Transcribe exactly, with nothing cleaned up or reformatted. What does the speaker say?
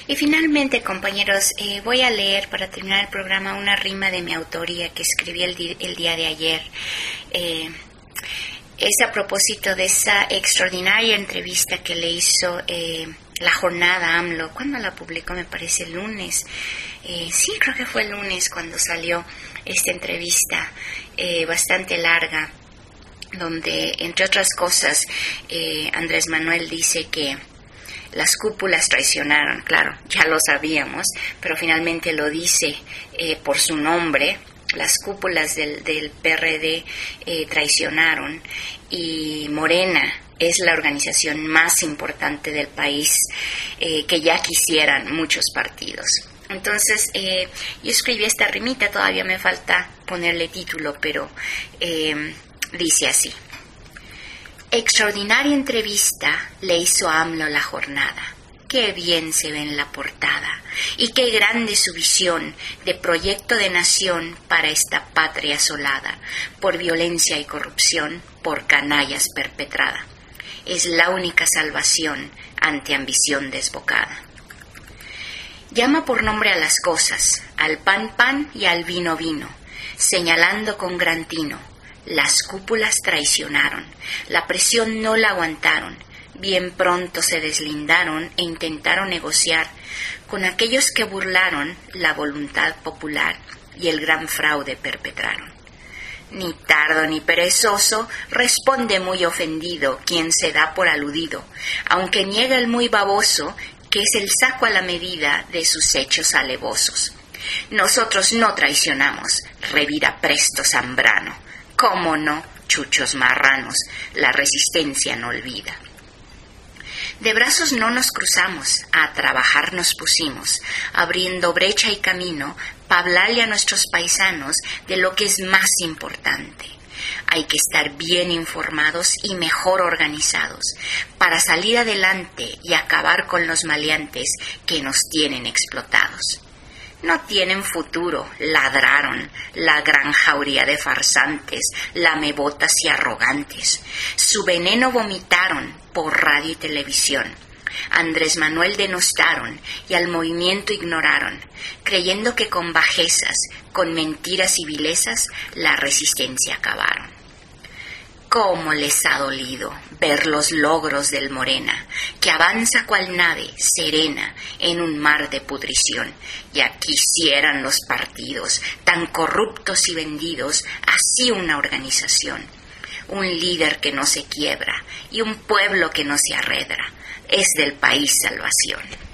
Y finalmente, compañeros, eh, voy a leer para terminar el programa una rima de mi autoría que escribí el, di- el día de ayer. Eh, es a propósito de esa extraordinaria entrevista que le hizo eh, La Jornada a AMLO. ¿Cuándo la publicó? Me parece el lunes. Eh, sí, creo que fue el lunes cuando salió esta entrevista eh, bastante larga, donde, entre otras cosas, eh, Andrés Manuel dice que las cúpulas traicionaron. Claro, ya lo sabíamos, pero finalmente lo dice eh, por su nombre. Las cúpulas del, del P R D eh, traicionaron, y Morena es la organización más importante del país, eh, que ya quisieran muchos partidos. Entonces, eh, yo escribí esta rimita, todavía me falta ponerle título, pero eh, dice así. Extraordinaria entrevista le hizo a AMLO La Jornada. Qué bien se ve en la portada, y qué grande su visión de proyecto de nación para esta patria asolada por violencia y corrupción, por canallas perpetrada. Es la única salvación ante ambición desbocada. Llama por nombre a las cosas, al pan pan y al vino vino, señalando con gran tino. Las cúpulas traicionaron, la presión no la aguantaron, bien pronto se deslindaron e intentaron negociar con aquellos que burlaron la voluntad popular y el gran fraude perpetraron. Ni tardo ni perezoso, responde muy ofendido quien se da por aludido, aunque niega el muy baboso que es el saco a la medida de sus hechos alevosos. Nosotros no traicionamos, revira presto Zambrano. ¿Cómo no, chuchos marranos? La resistencia no olvida. De brazos no nos cruzamos, a trabajar nos pusimos, abriendo brecha y camino para hablarle a nuestros paisanos de lo que es más importante. Hay que estar bien informados y mejor organizados para salir adelante y acabar con los maleantes que nos tienen explotados. No tienen futuro, ladraron, la gran jauría de farsantes, lamebotas y arrogantes. Su veneno vomitaron por radio y televisión. Andrés Manuel denostaron y al movimiento ignoraron, creyendo que con bajezas, con mentiras y vilezas, la resistencia acabaron. ¿Cómo les ha dolido ver los logros del Morena, que avanza cual nave serena en un mar de pudrición? Ya quisieran los partidos, tan corruptos y vendidos, así una organización. Un líder que no se quiebra y un pueblo que no se arredra. Es del país salvación.